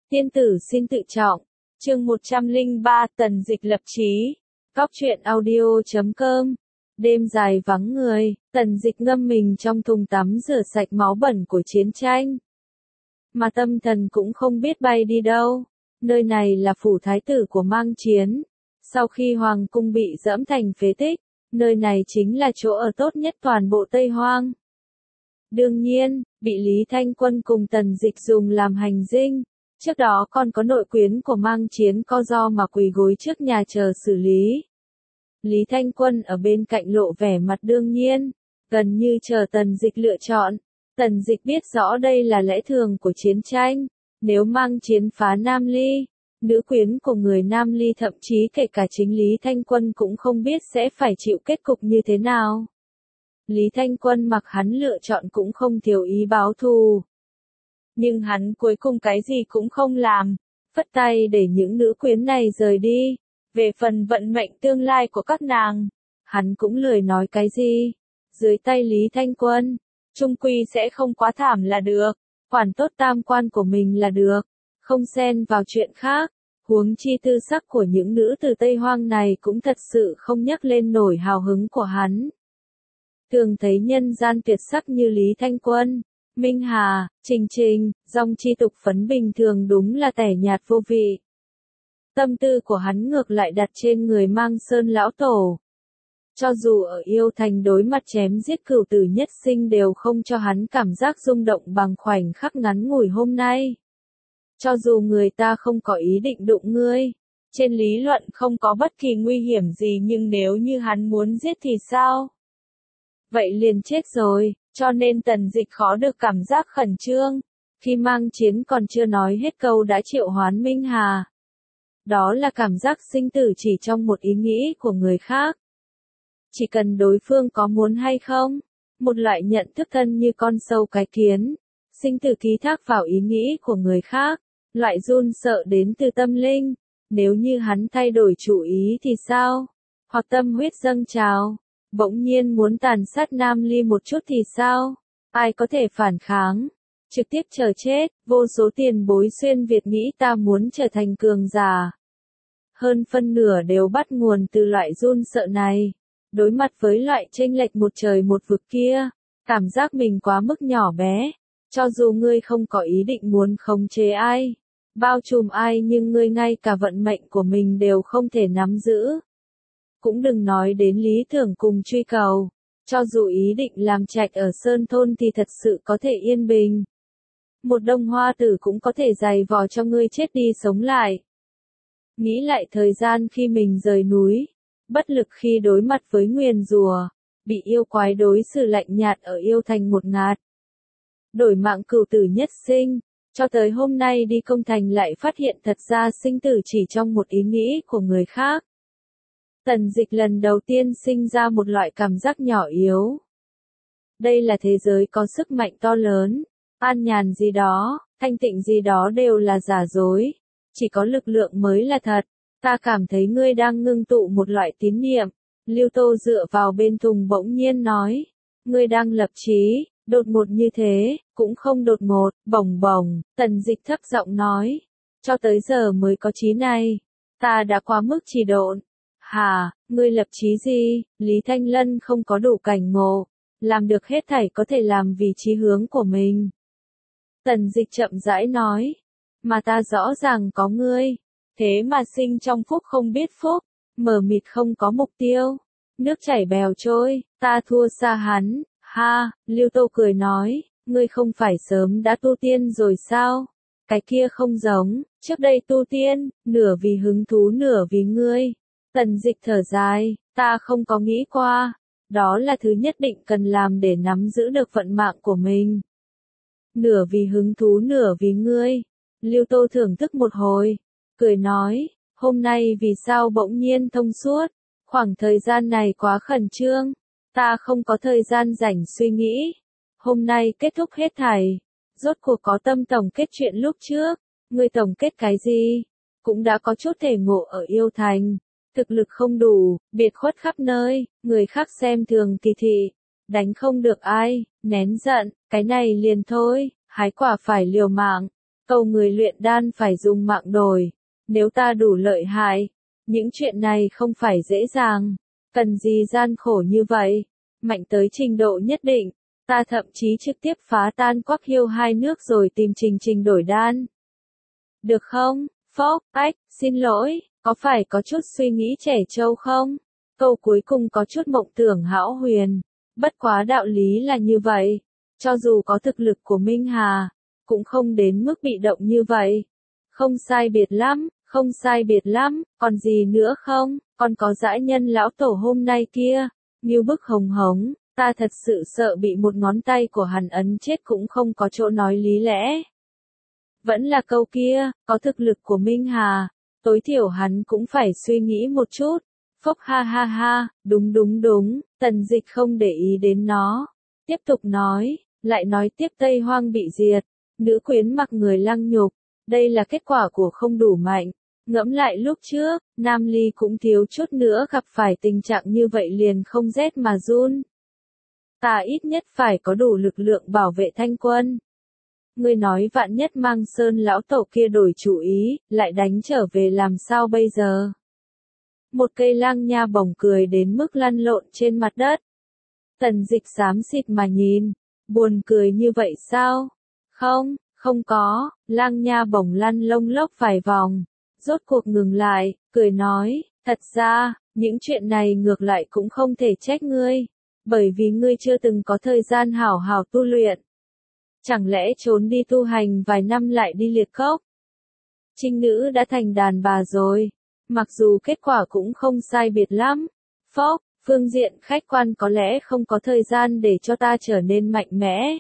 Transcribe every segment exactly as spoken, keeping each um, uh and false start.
Tiên tử xin tự trọng. Chương một trăm lẻ ba Tần Dịch lập chí. Cóc truyện audio chấm com. Đêm dài vắng người, Tần Dịch ngâm mình trong thùng tắm rửa sạch máu bẩn của chiến tranh. Mà tâm thần cũng không biết bay đi đâu. Nơi này là phủ thái tử của Mang Chiến. Sau khi hoàng cung bị dẫm thành phế tích, nơi này chính là chỗ ở tốt nhất toàn bộ Tây Hoang. Đương nhiên, bị Lý Thanh Quân cùng Tần Dịch dùng làm hành dinh. Trước đó còn có nội quyến của Mang Chiến co do mà quỳ gối trước nhà chờ xử lý. Lý Thanh Quân ở bên cạnh lộ vẻ mặt đương nhiên, gần như chờ Tần Dịch lựa chọn. Tần Dịch biết rõ đây là lẽ thường của chiến tranh, nếu Mang Chiến phá Nam Ly, nữ quyến của người Nam Ly thậm chí kể cả chính Lý Thanh Quân cũng không biết sẽ phải chịu kết cục như thế nào. Lý Thanh Quân mặc hắn lựa chọn cũng không thiếu ý báo thù. Nhưng hắn cuối cùng cái gì cũng không làm, phất tay để những nữ quyến này rời đi. Về phần vận mệnh tương lai của các nàng, hắn cũng lười nói cái gì. Dưới tay Lý Thanh Quân, chung quy sẽ không quá thảm là được, quản tốt tam quan của mình là được, không xen vào chuyện khác. Huống chi tư sắc của những nữ từ Tây Hoang này cũng thật sự không nhắc lên nổi hào hứng của hắn. Thường thấy nhân gian tuyệt sắc như Lý Thanh Quân, Minh Hà, Trình Trình, dòng chi tục phấn bình thường đúng là tẻ nhạt vô vị. Tâm tư của hắn ngược lại đặt trên người Mang Sơn lão tổ. Cho dù ở Yêu Thành đối mặt chém giết cửu tử nhất sinh đều không cho hắn cảm giác rung động bằng khoảnh khắc ngắn ngủi hôm nay. Cho dù người ta không có ý định đụng ngươi, trên lý luận không có bất kỳ nguy hiểm gì, nhưng nếu như hắn muốn giết thì sao? Vậy liền chết rồi, cho nên Tần Dịch khó được cảm giác khẩn trương. Khi Mang Chiến còn chưa nói hết câu đã triệu hoán Minh Hà. Đó là cảm giác sinh tử chỉ trong một ý nghĩ của người khác. Chỉ cần đối phương có muốn hay không, một loại nhận thức thân như con sâu cái kiến, sinh tử ký thác vào ý nghĩ của người khác, loại run sợ đến từ tâm linh. Nếu như hắn thay đổi chủ ý thì sao? Hoặc tâm huyết dâng trào, bỗng nhiên muốn tàn sát Nam Ly một chút thì sao? Ai có thể phản kháng? Trực tiếp chờ chết. Vô số tiền bối xuyên Việt nghĩ ta muốn trở thành cường giả. Hơn phân nửa đều bắt nguồn từ loại run sợ này. Đối mặt với loại chênh lệch một trời một vực kia, cảm giác mình quá mức nhỏ bé. Cho dù ngươi không có ý định muốn khống chế ai, bao trùm ai, nhưng ngươi ngay cả vận mệnh của mình đều không thể nắm giữ. Cũng đừng nói đến lý tưởng cùng truy cầu. Cho dù ý định làm trạch ở Sơn Thôn thì thật sự có thể yên bình. Một đông hoa tử cũng có thể giày vò cho ngươi chết đi sống lại. Nghĩ lại thời gian khi mình rời núi, bất lực khi đối mặt với nguyền rủa, bị yêu quái đối xử lạnh nhạt ở Yêu Thành một ngạt. Đổi mạng cửu tử nhất sinh, cho tới hôm nay đi công thành lại phát hiện thật ra sinh tử chỉ trong một ý nghĩ của người khác. Tần Dịch lần đầu tiên sinh ra một loại cảm giác nhỏ yếu. Đây là thế giới có sức mạnh to lớn, an nhàn gì đó, thanh tịnh gì đó đều là giả dối, chỉ có lực lượng mới là thật. Ta cảm thấy ngươi đang ngưng tụ một loại tín niệm. Lưu Tô dựa vào bên thùng bỗng nhiên nói, ngươi đang lập chí. Đột ngột như thế, cũng không đột ngột, bồng bồng. Tần Dịch thấp giọng nói, cho tới giờ mới có chí này, ta đã quá mức trì độn. Hà, ngươi lập chí gì? Lý Thanh Lân không có đủ cảnh ngộ, làm được hết thảy có thể làm vì chí hướng của mình. Tần Dịch chậm rãi nói, mà ta rõ ràng có ngươi, thế mà sinh trong phúc không biết phúc, mờ mịt không có mục tiêu, nước chảy bèo trôi, ta thua xa hắn. Ha, Lưu Tô cười nói, ngươi không phải sớm đã tu tiên rồi sao? Cái kia không giống, trước đây tu tiên, nửa vì hứng thú nửa vì ngươi. Tần Dịch thở dài, ta không có nghĩ qua, đó là thứ nhất định cần làm để nắm giữ được vận mạng của mình. Nửa vì hứng thú nửa vì ngươi. Lưu Tô thưởng thức một hồi, cười nói, hôm nay vì sao bỗng nhiên thông suốt, khoảng thời gian này quá khẩn trương. Ta không có thời gian rảnh suy nghĩ. Hôm nay kết thúc hết thảy. Rốt cuộc có tâm tổng kết chuyện lúc trước. Ngươi tổng kết cái gì? Cũng đã có chút thể ngộ ở Yêu Thành. Thực lực không đủ, biệt khuất khắp nơi, người khác xem thường kỳ thị. Đánh không được ai, nén giận, cái này liền thôi, hái quả phải liều mạng. cầu người luyện đan phải dùng mạng đổi, nếu ta đủ lợi hại, những chuyện này không phải dễ dàng, cần gì gian khổ như vậy, mạnh tới trình độ nhất định, ta thậm chí trực tiếp phá tan Quắc Hiêu hai nước rồi tìm Trình Trình đổi đan. Được không? Phốc, ách, xin lỗi, có phải có chút suy nghĩ trẻ trâu không? Câu cuối cùng có chút mộng tưởng hão huyền, bất quá đạo lý là như vậy, cho dù có thực lực của Minh Hà, cũng không đến mức bị động như vậy. Không sai biệt lắm, không sai biệt lắm, còn gì nữa không, còn có dã nhân lão tổ hôm nay kia, như bức hồng hống, ta thật sự sợ bị một ngón tay của hắn ấn chết cũng không có chỗ nói lý lẽ. Vẫn là câu kia, có thực lực của Minh Hà, tối thiểu hắn cũng phải suy nghĩ một chút. Phốc ha ha ha, đúng đúng đúng, Tần Dịch không để ý đến nó. Tiếp tục nói, lại nói tiếp Tây Hoang bị diệt, nữ quyến mặc người lăng nhục, đây là kết quả của không đủ mạnh. Ngẫm lại lúc trước, Nam Ly cũng thiếu chút nữa gặp phải tình trạng như vậy liền không rét mà run. Ta ít nhất phải có đủ lực lượng bảo vệ Thanh Quân. Ngươi nói vạn nhất Mang Sơn lão tổ kia đổi chủ ý, lại đánh trở về làm sao bây giờ? Một cây lang nha bổng cười đến mức lăn lộn trên mặt đất. Tần Dịch xám xịt mà nhìn, buồn cười như vậy sao? Không, không có, lang nha bổng lăn lông lốc vài vòng, rốt cuộc ngừng lại, cười nói, thật ra, những chuyện này ngược lại cũng không thể trách ngươi, bởi vì ngươi chưa từng có thời gian hảo hảo tu luyện. Chẳng lẽ trốn đi tu hành vài năm lại đi liệt cốc? Trinh nữ đã thành đàn bà rồi, mặc dù kết quả cũng không sai biệt lắm. Phốc, phương diện khách quan có lẽ không có thời gian để cho ta trở nên mạnh mẽ.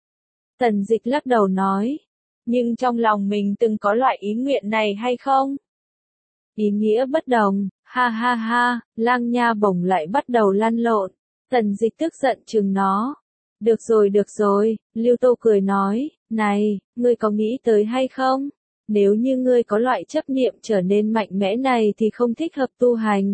Tần Dịch lắc đầu nói, nhưng trong lòng mình từng có loại ý nguyện này hay không? Ý nghĩa bất đồng, ha ha ha, lang nha bổng lại bắt đầu lăn lộn. Tần Dịch tức giận chừng nó. Được rồi được rồi, Lưu Tô cười nói, này, ngươi có nghĩ tới hay không? Nếu như ngươi có loại chấp niệm trở nên mạnh mẽ này thì không thích hợp tu hành.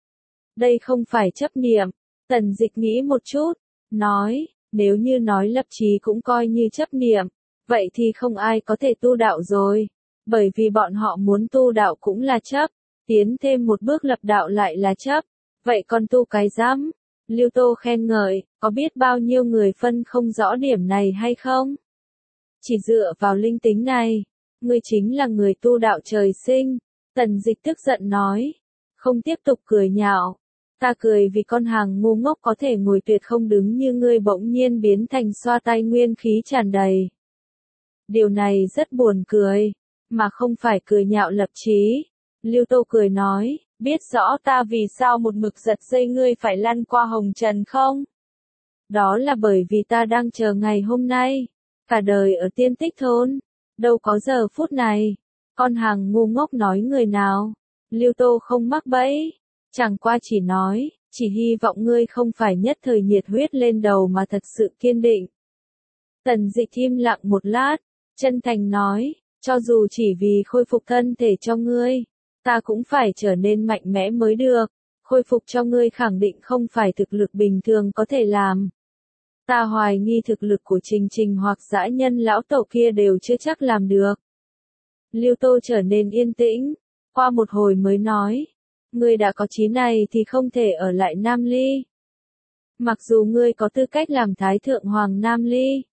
Đây không phải chấp niệm, Tần Dịch nghĩ một chút, nói, nếu như nói lập chí cũng coi như chấp niệm, vậy thì không ai có thể tu đạo rồi, bởi vì bọn họ muốn tu đạo cũng là chấp, tiến thêm một bước lập đạo lại là chấp, vậy còn tu cái dám? Lưu Tô khen ngợi, có biết bao nhiêu người phân không rõ điểm này hay không? Chỉ dựa vào linh tính này, ngươi chính là người tu đạo trời sinh. Tần Dịch tức giận nói, không tiếp tục cười nhạo. Ta cười vì con hàng ngu ngốc có thể ngồi tuyệt không đứng như ngươi bỗng nhiên biến thành xoa tay nguyên khí tràn đầy. Điều này rất buồn cười, mà không phải cười nhạo lập chí. Lưu Tô cười nói, biết rõ ta vì sao một mực giật dây ngươi phải lăn qua hồng trần không? Đó là bởi vì ta đang chờ ngày hôm nay, cả đời ở Tiên Tích thôn, đâu có giờ phút này. Con hàng ngu ngốc nói người nào? Lưu Tô không mắc bẫy, chẳng qua chỉ nói, chỉ hy vọng ngươi không phải nhất thời nhiệt huyết lên đầu mà thật sự kiên định. Tần Dịch im lặng một lát, chân thành nói, cho dù chỉ vì khôi phục thân thể cho ngươi, ta cũng phải trở nên mạnh mẽ mới được, khôi phục cho ngươi khẳng định không phải thực lực bình thường có thể làm. Ta hoài nghi thực lực của Trình Trình hoặc dã nhân lão tổ kia đều chưa chắc làm được. Lưu Tô trở nên yên tĩnh, qua một hồi mới nói, ngươi đã có chí này thì không thể ở lại Nam Ly. Mặc dù ngươi có tư cách làm Thái Thượng Hoàng Nam Ly,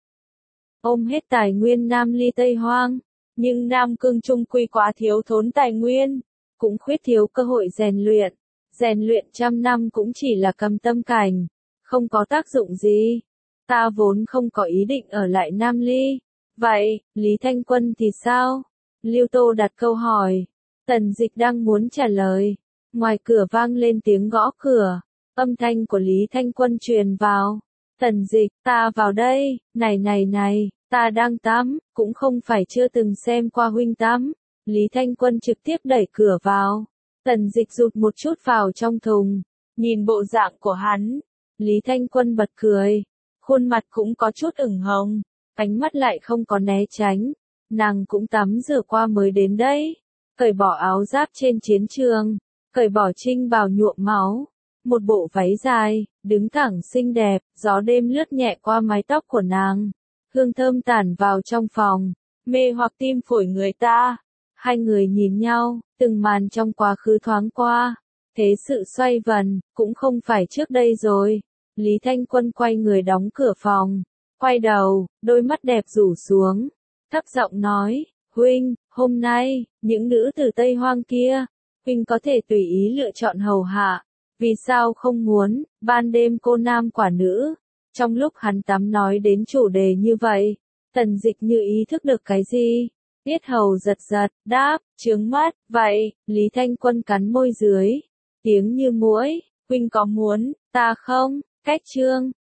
ôm hết tài nguyên Nam Ly Tây Hoang, nhưng Nam Cương chung quy quá thiếu thốn tài nguyên, cũng khuyết thiếu cơ hội rèn luyện, rèn luyện trăm năm cũng chỉ là cầm tâm cảnh, không có tác dụng gì. Ta vốn không có ý định ở lại Nam Ly. Vậy, Lý Thanh Quân thì sao? Lưu Tô đặt câu hỏi. Tần Dịch đang muốn trả lời. Ngoài cửa vang lên tiếng gõ cửa. Âm thanh của Lý Thanh Quân truyền vào. Tần Dịch, ta vào đây, này này này, ta đang tắm, cũng không phải chưa từng xem qua huynh tắm. Lý Thanh Quân trực tiếp đẩy cửa vào. Tần Dịch rụt một chút vào trong thùng. Nhìn bộ dạng của hắn. Lý Thanh Quân bật cười. Khuôn mặt cũng có chút ửng hồng, ánh mắt lại không có né tránh, nàng cũng tắm rửa qua mới đến đấy, cởi bỏ áo giáp trên chiến trường, cởi bỏ trinh bào nhuộm máu, một bộ váy dài, đứng thẳng xinh đẹp, gió đêm lướt nhẹ qua mái tóc của nàng, hương thơm tản vào trong phòng, mê hoặc tim phổi người ta. Hai người nhìn nhau, từng màn trong quá khứ thoáng qua. Thế sự xoay vần, cũng không phải trước đây rồi. Lý Thanh Quân quay người đóng cửa phòng. Quay đầu, đôi mắt đẹp rủ xuống. Thấp giọng nói, huynh, hôm nay, những nữ từ Tây Hoang kia, huynh có thể tùy ý lựa chọn hầu hạ. Vì sao không muốn, ban đêm cô nam quả nữ. Trong lúc hắn tắm nói đến chủ đề như vậy, Tần Dịch như ý thức được cái gì. Tiết hầu giật giật, đáp, trướng mắt, vậy, Lý Thanh Quân cắn môi dưới. Tiếng như muỗi, huynh có muốn, ta không, cách chương.